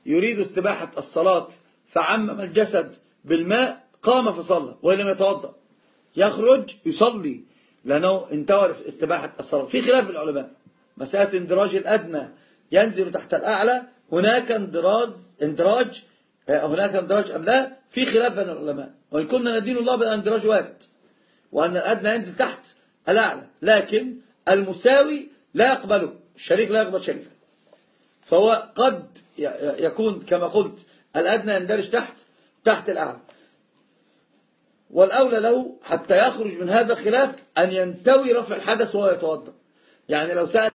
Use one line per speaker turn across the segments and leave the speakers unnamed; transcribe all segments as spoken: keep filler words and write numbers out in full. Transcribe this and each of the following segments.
يريد استباحة الصلاة فعمم الجسد بالماء قام فصلى وإن لم يتوضأ يخرج يصلي لأنه انتهى في استباحة الصلاة. في خلاف العلماء مسألة اندراج الأدنى ينزل تحت الأعلى، هناك اندراج اندراج هناك اندراج أم لا؟ في خلاف بين العلماء، وإن كنا ندين الله بالاندراج وارد وأن الأدنى ينزل تحت الأعلى، لكن المساوي لا يقبله، الشريك لا يقبل شريك، فهو قد يكون كما قلت الأدنى يندرج تحت تحت الأعلى. والأولى له حتى يخرج من هذا الخلاف أن ينتوي رفع الحدث وهو يتوضأ. يعني لو سأل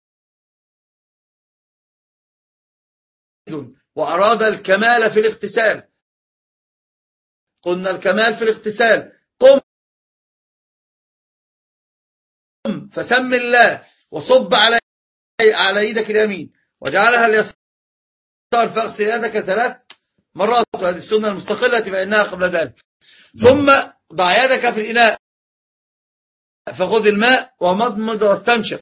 وأراد الكمال في الاغتسال، قلنا الكمال في الاغتسال، قم فسم الله وصب على على يدك اليمين وجعلها اليسار فاغسل يدك ثلاث مرات، وهذه السنة المستقلة فإنها قبل ذلك. ثم ضع يدك في الإناء فخذ الماء ومضمض واستنشق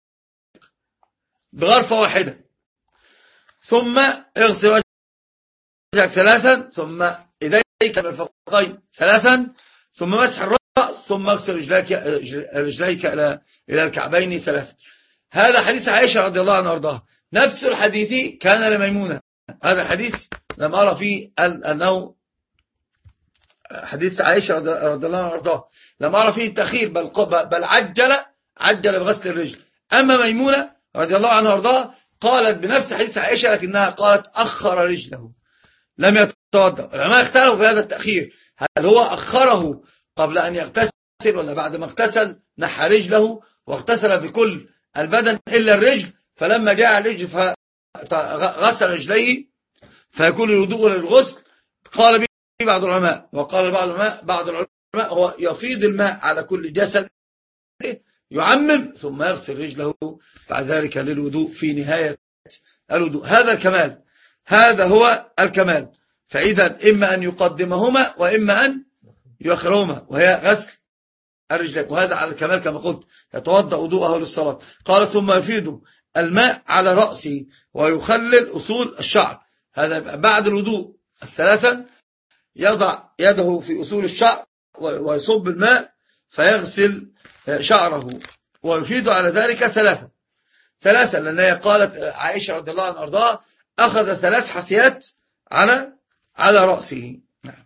بغرفة واحدة، ثم اغسل وجهك ثلاثا، ثم يديك بالفقين ثلاثا، ثم مسح الرأس، ثم اغسل رجليك رجليك إلى إلى الكعبين ثلاثا. هذا حديث عائشة رضي الله عنها وارضاها. نفس الحديث كان لميمونة. هذا الحديث لم أرى فيه أنه حديث عائشة رضي الله عنها وارضاها لم أرى فيه التأخير، بل بل عجل عجل بغسل الرجل. أما ميمونة رضي الله عنها وارضاها قالت بنفس حديث عائشة لكنها قالت أخر رجله لم يتوضأ. العلماء اختلفوا في هذا التأخير، هل هو أخره قبل أن يغتسل ولا بعد ما اغتسل نحى رجله واغتسل بكل البدن إلا الرجل، فلما جاء الرجل فغسل رجليه فيكون الوضوء للغسل. قال به بعض العلماء، وقال بعض العلماء بعض العلماء هو يفيض الماء على كل جسد يعمم ثم يغسل رجله بعد ذلك للوضوء في نهاية الوضوء. هذا الكمال، هذا هو الكمال. فإذا إما أن يقدمهما وإما أن يؤخرهما، وهي غسل الرجلين، وهذا على الكمال كما قلت يتوضأ وضوءه للصلاة. قال ثم يفيض الماء على رأسه ويخلل أصول الشعر. هذا بعد الوضوء الثلاثا يضع يده في أصول الشعر ويصب الماء فيغسل شعره ويفيض على ذلك ثلاثا ثلاثا لأنها قالت عائشة رضي الله عنها وارضاها أخذ ثلاث حثيات على على رأسه. نعم.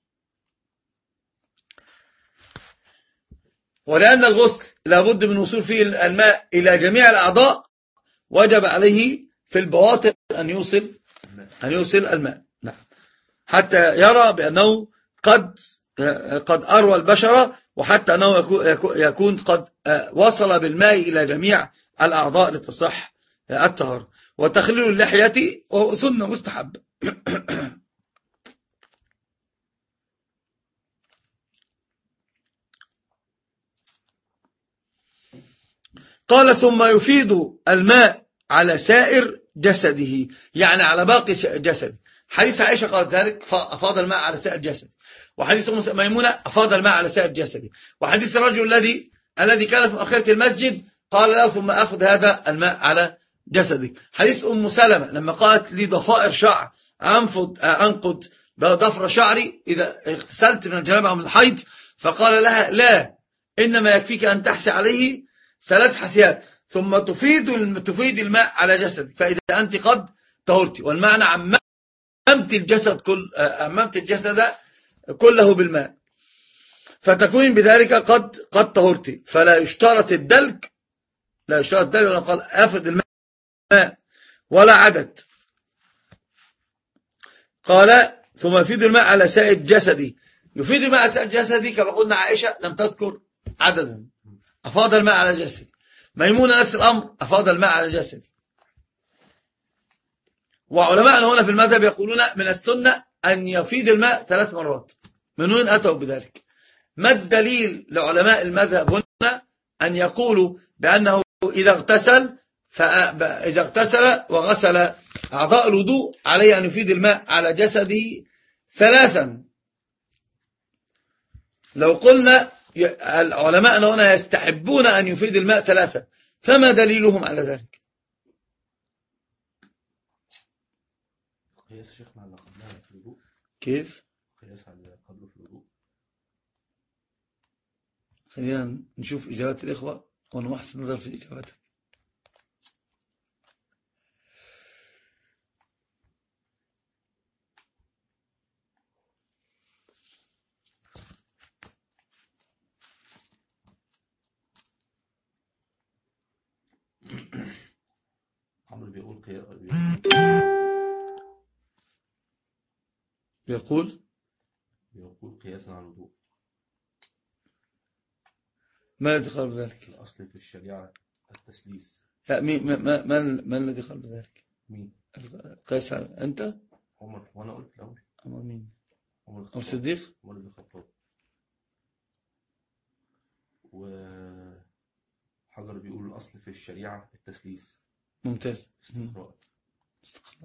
ولأن الغسل لابد من وصول فيه الماء إلى جميع الأعضاء وجب عليه في البواطن أن يوصل أن يوصل الماء. نعم. حتى يرى بأنه قد قد أروى البشرة، وحتى أنه يكون قد وصل بالماء إلى جميع الأعضاء لتصح الطهارة. وتخليل اللحية سنة مستحب. قال ثم يفيض الماء على سائر جسده، يعني على باقي جسده. حديث عائشة قالت ذلك فأفاض الماء على سائر جسده، وحديث ميمونة أفاض الماء على سائر جسده، وحديث الرجل الذي الذي كان في آخرة المسجد قال له ثم أخذ هذا الماء على جسدك. حديث أم سلمة لما قالت لي ضفائر شعر أنفض أنقض ضفر شعري إذا اغتسلت من الجنابة أو من الحيض، فقال لها لا، إنما يكفيك أن تحسي عليه ثلاث حثيات ثم تفيد تفيد الماء على جسدك فإذا أنت قد طهرت. والمعنى عممت الجسد كل عممت الجسد كله بالماء فتكون بذلك قد قد طهرت. فلا يشترط الدلك لا يشترط الدلك ولا قال أفد الماء ولا عدد. قال ثم يفيد الماء على سائر جسدي. يفيد الماء على سائر جسدي كما قلنا عائشة لم تذكر عددا، أفاض الماء على جسدي. ميمونة نفس الأمر أفاض الماء على جسدي. وعلماء هنا في المذهب يقولون من السنة أن يفيد الماء ثلاث مرات. من وين أتوا بذلك؟ ما الدليل لعلماء المذهب هنا أن يقولوا بأنه إذا اغتسل فإذا اغتسل وغسل أعضاء الوضوء عليه أن يفيد الماء على جسده ثلاثا؟ لو قلنا العلماء هنا يستحبون أن يفيد الماء ثلاثا، فما دليلهم على ذلك؟
قياس شيخنا على قبلها في الوضوء.
كيف؟
قياس على قبله في الوضوء.
خلينا نشوف إجابات الإخوة ونحسن نظر في إجاباتها.
عمرو بيقول قياس
بيقول
بيقول قياسا على الوضوء.
ما الذي قال بذلك؟
الأصل في الشريعة التسليس.
لا مين ما ما ما, ما الذي قال بذلك؟
مين؟
قيس أنت؟
عمر. وأنا قلت الأول.
عمر مين؟
عمر
الصديق.
عمر بن الخطاب. وحجر بيقول الأصل في الشريعة التسليس.
ممتاز.
استقراء.
استقراء.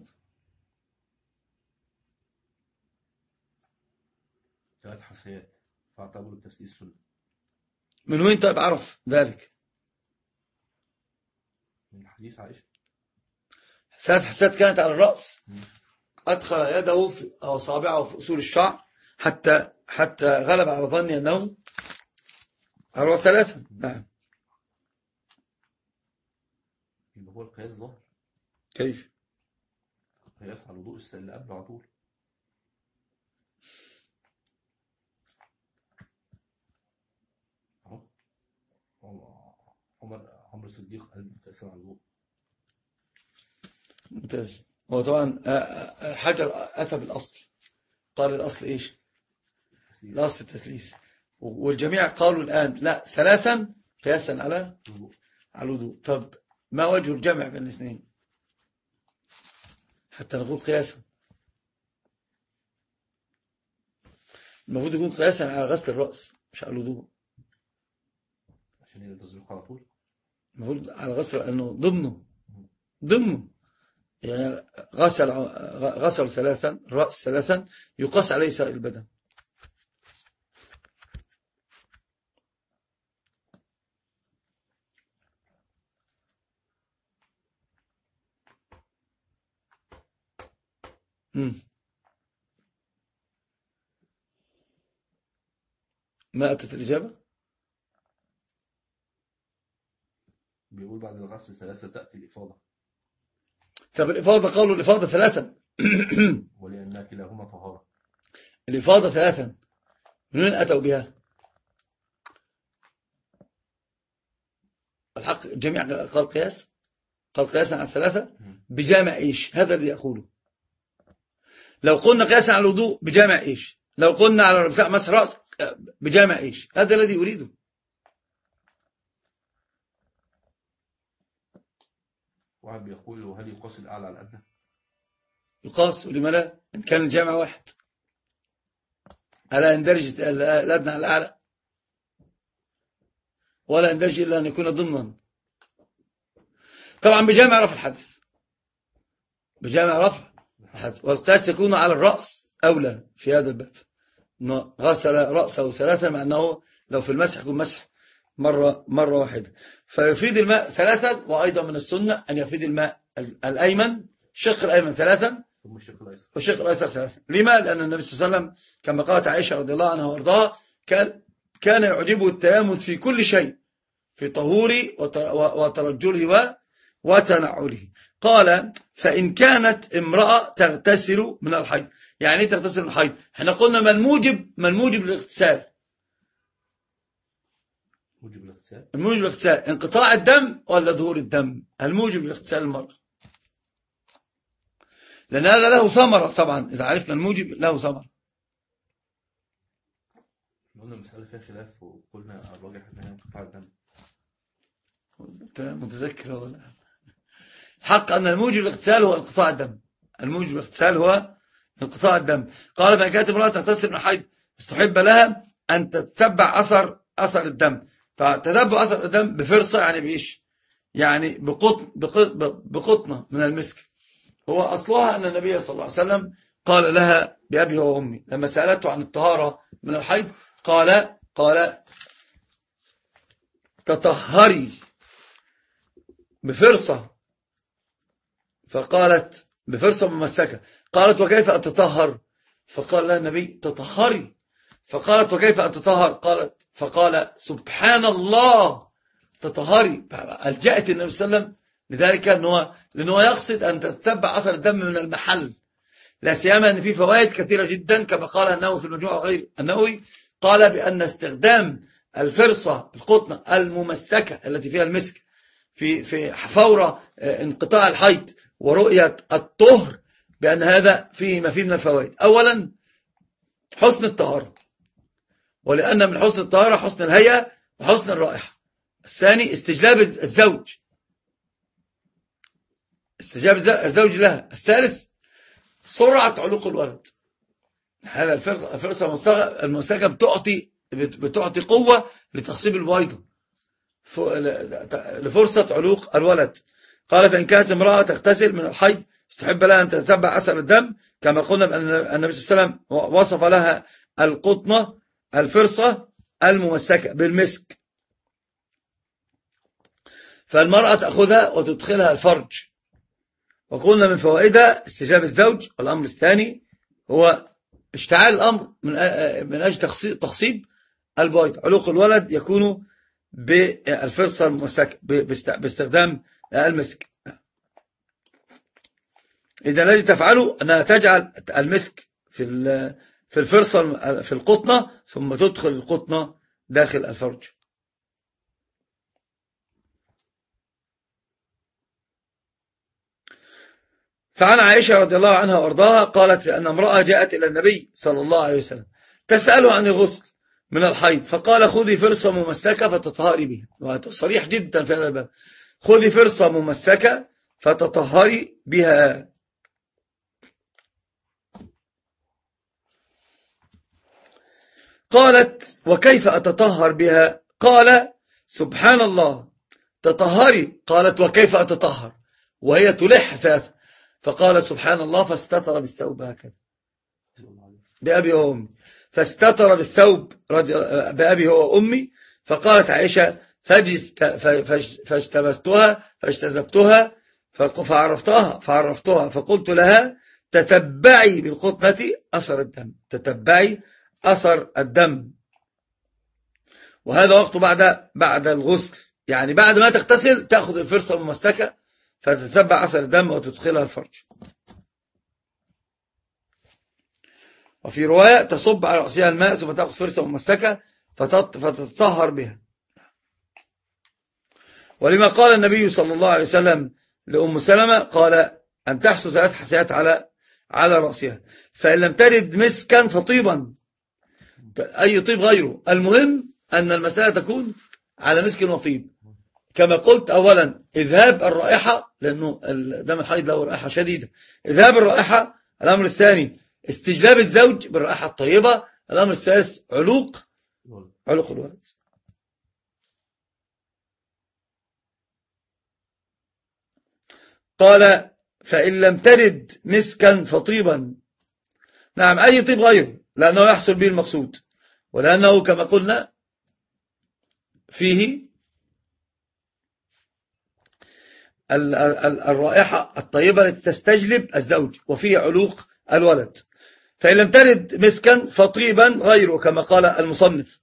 ثلاث حسيات فاعتبروا التسليس سنة.
من وين طيب عرف ذلك؟
من حديث عائشة.
ثلاث حسات كانت على الرأس. أدخل يده في أو صابعه في أصول الشعر حتى حتى غلب على ظني أنه أروى ثلاثة. نعم.
يبقى هو القياس ظاهر.
كيف؟
قياس على الوضوء السنة اللي قبله على طول. عمر عمر الصديق قال قياس على الوضوء.
ممتاز. هو طبعا حجر أتى بالأصل. قال الأصل إيش؟
تسليس.
الأصل التسليس. والجميع قالوا الآن لا ثلاثا قياسا على على الوضوء. طب ما وجه الجمع بين الاثنين حتى نقول قياسا؟ المفروض يكون قياسا على غسل الرأس مش على الوضوء.
عشان هي تسبيق على طول.
المفروض على غسل لأنه ضمنه ضمنه يعني غسل غسل ثلاثا الرأس ثلاثا يقاس عليه سائر البدن. مم. ما أتت الإجابة؟
بيقول بعد الغسل ثلاثة تأتي الإفاضة.
طب الإفاضة قالوا الإفاضة ثلاثا
ولأنها كلاهما طهارة.
الإفاضة ثلاثا من وين أتوا بها؟ الحق الجميع قال قياس قال قياسا على الثلاثة بجامع إيش؟ هذا الذي أقوله. لو قلنا قياسا على الوضوء بجامع إيش؟ لو قلنا على مسح رأس بجامع إيش؟ هذا الذي أريده.
واحد بيقول هل يقاس الأعلى على الأدنى؟
يقاس ولما لا إن كان الجامع واحد. ألا يندرج الأدنى على الأعلى ولا يندرج إلا أن يكون ضمنا. طبعا بجامع رفع الحدث بجامع رفع الحدث والقياس يكون على الرأس أولى في هذا الباب. غسل رأسه ثلاثا مع أنه لو في المسح يكون مسح مرة, مرة واحدة. فيفيد الماء ثلاثا. وأيضا من السنة أن يفيد الماء الأيمن الشق الأيمن ثلاثا والشق الأيسر ثلاثا. لما؟ لأن النبي صلى الله عليه وسلم كما قالت عائشة رضي الله عنها وارضاها كان كان يعجبه التيامن في كل شيء في طهوره وترجله وتنعله. قال فإن كانت امرأة تغتسل من الحيض. يعني ايه تغتسل من الحيض؟ احنا قلنا ما الموجب ما الموجب للاغتسال؟
موجب الاغتسال
الموجب للاغتسال انقطاع الدم ولا ظهور الدم؟ الموجب لاغتسال المرأة لأن هذا له ثمرة. طبعا إذا عرفنا الموجب له ثمرة.
قلنا المسألة فيها خلاف وقلنا الراجح أنها انقطاع الدم.
أنت متذكر ولا؟ الحق أن الموجب للاغتسال هو انقطاع الدم. الموجب للاغتسال هو انقطاع الدم. قال فإن كانت امرأة تغتسل من الحيض استحب لها أن تتبع أثر أثر الدم. فتتبع أثر الدم بفرصة يعني بإيش؟ يعني بقطن بقطنة من المسك. هو أصلها أن النبي صلى الله عليه وسلم قال لها بأبي وأمي لما سألته عن الطهارة من الحيض قال قال تطهري بفرصة. فقالت بفرصة ممسكة. قالت وكيف أتطهر؟ فقال لها النبي تطهري. فقالت وكيف أتطهر؟ قالت فقال سبحان الله تطهري. ألجأت النبي صلى الله عليه وسلم لذلك أنه لأنه يقصد أن تتبع أثر الدم من المحل، لا سيما أن فيه فوائد كثيرة جدا كما قال النووي في المجموع غير النووي، قال بأن استخدام الفرصة القطنة الممسكة التي فيها المسك في في فور انقطاع الحيض ورؤية الطهر بأن هذا فيه ما فيه من الفوائد. أولا حسن الطهارة، ولأن من حسن الطهارة حسن الهيئة وحسن الرائحة. الثاني استجلاب الزوج، استجاب الزوج لها. الثالث سرعة علوق الولد. هذا الفرصة الممسكة بتعطي بتعطي قوة لتخصيب البويضة لفرصة علوق الولد. قال فإن كانت امرأة تغتسل من الحيض استحب لها أن تتبع أثر الدم كما قلنا بأن النبي صلى الله عليه وسلم وصف لها القطنة الفرصة الممسكة بالمسك، فالمرأة تأخذها وتدخلها الفرج. وقلنا من فوائدها استجاب الزوج. والأمر الثاني هو اشتعال الأمر من أجل تخصيب البويض. علوق الولد يكون بالفرصة الممسكة باستخدام المسك. إذا الذي تفعله أنها تجعل المسك في في الفرصة في القطنة ثم تدخل القطنة داخل الفرج. فعن عائشة رضي الله عنها وارضاها قالت بأن امرأة جاءت إلى النبي صلى الله عليه وسلم تسأله عن الغسل من الحيض، فقال خذي فرصة ممسكة فتطهري بها. وهذا صريح جدا في هذا الباب، خذي فرصة ممسكة فتطهري بها. قالت وكيف أتطهر بها؟ قال سبحان الله تطهري. قالت وكيف أتطهر؟ وهي تلح ثلاثة. فقال سبحان الله فاستتر بالثوب هكذا بأبي وأمي، فاستتر بالثوب بأبي هو وأمي. فقالت عائشة فاجتبستها فاجتذبتها فعرفتها فعرفتها فقلت لها تتبعي بالقطنة أثر الدم، تتبعي أثر الدم. وهذا وقته بعد بعد الغسل، يعني بعد ما تغتسل تأخذ الفرصة الممسكة فتتبع أثر الدم وتدخلها الفرج. وفي رواية تصب على رأسها الماء ثم تأخذ فرصة ممسكة فتتطهر بها. ولما قال النبي صلى الله عليه وسلم لأم سلمة قال أن تحسو ثلاث حسيات على على رأسها، فإن لم ترد مسكا فطيبا، أي طيب غيره، المهم أن المسألة تكون على مسك وطيب. كما قلت أولا إذهاب الرائحة، لأنه دم الحيض له رائحة شديدة، إذهاب الرائحة. الأمر الثاني استجلاب الزوج بالرائحة الطيبة. الأمر الثالث علوق علوق الولد. قال فإن لم ترد مسكا فطيبا، نعم أي طيب غيره، لأنه يحصل به المقصود، ولأنه كما قلنا فيه الرائحة الطيبة التي تستجلب الزوج وفيه علوق الولد. فإن لم ترد مسكا فطيبا غيره كما قال المصنف.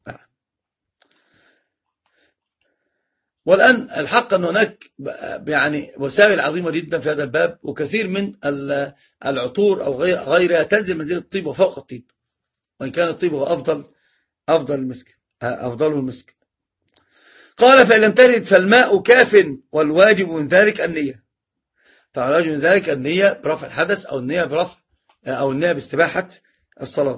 والآن الحق أن هناك يعني وسائل عظيمة جدا في هذا الباب، وكثير من العطور أو غيرها تنزل منزل الطيب وفوق الطيب، وإن كان الطيب هو أفضل أفضل المسك أفضله المسك. قال فإن لم ترد فالماء كاف، والواجب من ذلك النية. فالواجب من ذلك النية برفع الحدث أو النية برفع أو النية باستباحة الصلاة.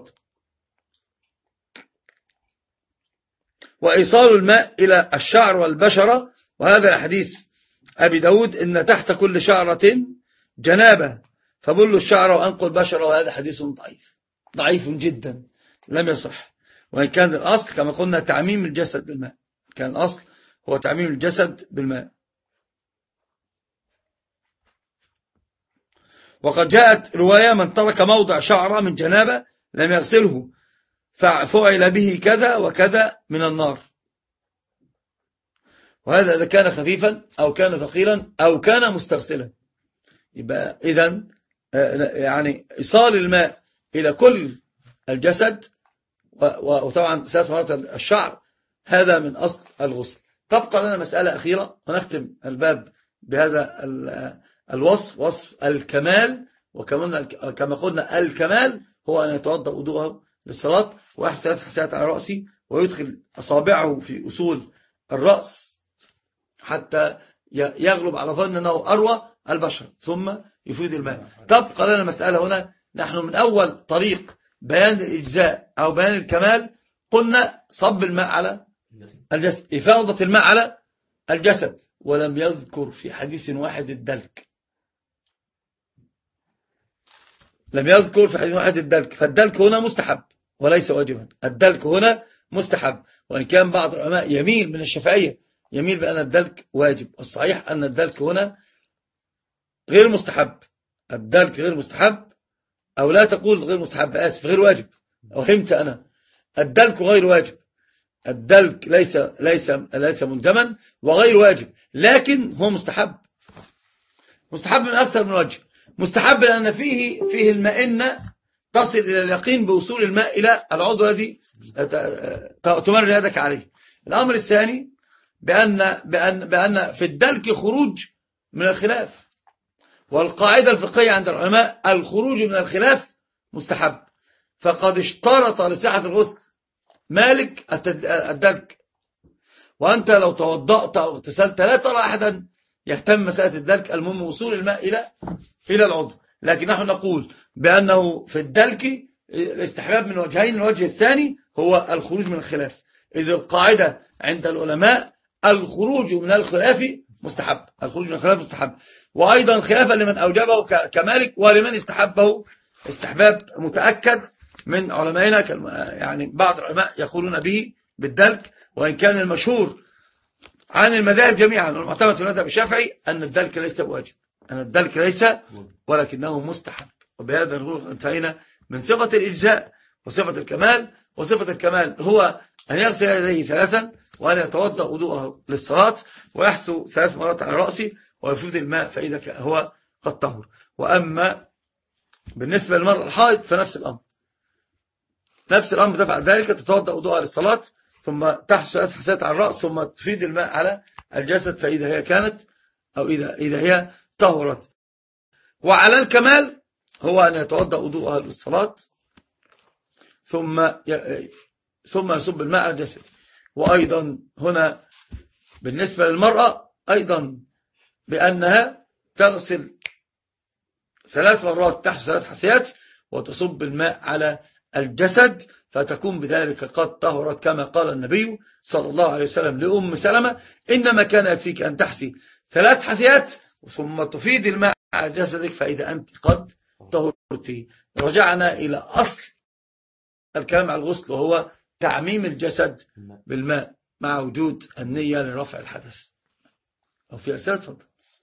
وإيصال الماء إلى الشعر والبشرة، وهذا الحديث أبي داود إن تحت كل شعرة جنابة فبل الشعر وأنقوا البشرة، وهذا حديث ضعيف ضعيف جدا لم يصح. وإن كان الأصل كما قلنا تعميم الجسد بالماء، كان الأصل هو تعميم الجسد بالماء. وقد جاءت رواية من ترك موضع شعرة من جنابة لم يغسله ففعل به كذا وكذا من النار. وهذا إذا كان خفيفا أو كان ثقيلا أو كان مسترسلا. يبقى إذن يعني إيصال الماء إلى كل الجسد، وطبعا ثلاث مرات الشعر، هذا من أصل الغسل. تبقى لنا مسألة أخيرة ونختم الباب بهذا الوصف، وصف الكمال. وكما قلنا الكمال هو أن يتوضأ وضوءه للصلاة ويحسن ثلاث حسنات على رأسه ويدخل أصابعه في أصول الرأس حتى يغلب على ظن أنه أروى البشر ثم يفيد الماء. تبقى لنا مسألة هنا، نحن من أول طريق بيان الإجزاء أو بيان الكمال قلنا صب الماء على الجسد، إفاضة الماء على الجسد، ولم يذكر في حديث واحد الدلك، لم يذكر في حديث واحد الدلك. فالدلك هنا مستحب وليس واجبا، الدلك هنا مستحب، وإن كان بعض العلماء يميل من الشافعية يميل بأن الدلك واجب. الصحيح أن الدلك هنا غير مستحب، الدلك غير مستحب، أو لا تقول غير مستحب، آسف، غير واجب، وهمت أنا، الدلك غير واجب، الدلك ليس ليس ليس ملزما وغير واجب، لكن هو مستحب، مستحب من أكثر من وجه. مستحب لأن فيه فيه المئنة تصل إلى اليقين بوصول الماء إلى العضو الذي تمر يدك عليه. الأمر الثاني بأن بأن بأن في الدلك خروج من الخلاف، والقاعدة الفقهية عند العلماء الخروج من الخلاف مستحب، فقد اشترط لصحة الغسل مالك الدلك، وأنت لو توضأت أو اغتسلت لا ترى أحدا يهتم مسألة الدلك، المهم وصول الماء إلى إلى العضو. لكن نحن نقول بأنه في الدلك الاستحباب من وجهين، الوجه الثاني هو الخروج من الخلاف، إذ القاعدة عند العلماء الخروج من الخلاف مستحب، الخروج من الخلاف مستحب، وأيضا خلافا لمن أوجبه كمالك ولمن استحبه استحباب متأكد من علمائنا، يعني بعض العلماء يقولون به بالدلك، وإن كان المشهور عن المذاهب جميعا والمعتمد في المذهب الشافعي أن الدلك ليس بواجب، أن الدلك ليس ولكنه مستحب. وبهذا نقول انتهينا من صفة الإجزاء وصفة الكمال. وصفة الكمال هو أن يغسل يديه ثلاثا وأن يتوضأ وضوءه للصلاة ويحثو ثلاث مرات على رأسه ويفيض الماء فإذا هو قد طهر. وأما بالنسبة للمرأة الحائض فنفس الأمر، نفس الأمر تفعل ذلك، تتوضأ وضوءها للصلاة ثم تحث ثلاث حسنات على الرأس ثم تفيض الماء على الجسد فإذا هي كانت أو إذا إذا هي طهرت. وعلى الكمال هو أن يتوضأ وضوءها للصلاة ثم ثم يصب الماء على الجسد. وأيضا هنا بالنسبة للمرأة أيضا بأنها تغسل ثلاث مرات تحت ثلاث حثيات وتصب الماء على الجسد فتكون بذلك قد طهرت، كما قال النبي صلى الله عليه وسلم لأم سلمة: إنما كان يكفيك أن تحثي ثلاث حثيات ثم تفيد الماء على جسدك فإذا أنت قد طهرتي. رجعنا إلى أصل الكلام على الغسل وهو تعميم الجسد بالماء مع وجود النية لرفع الحدث. أو في أسئلة؟ تفضل.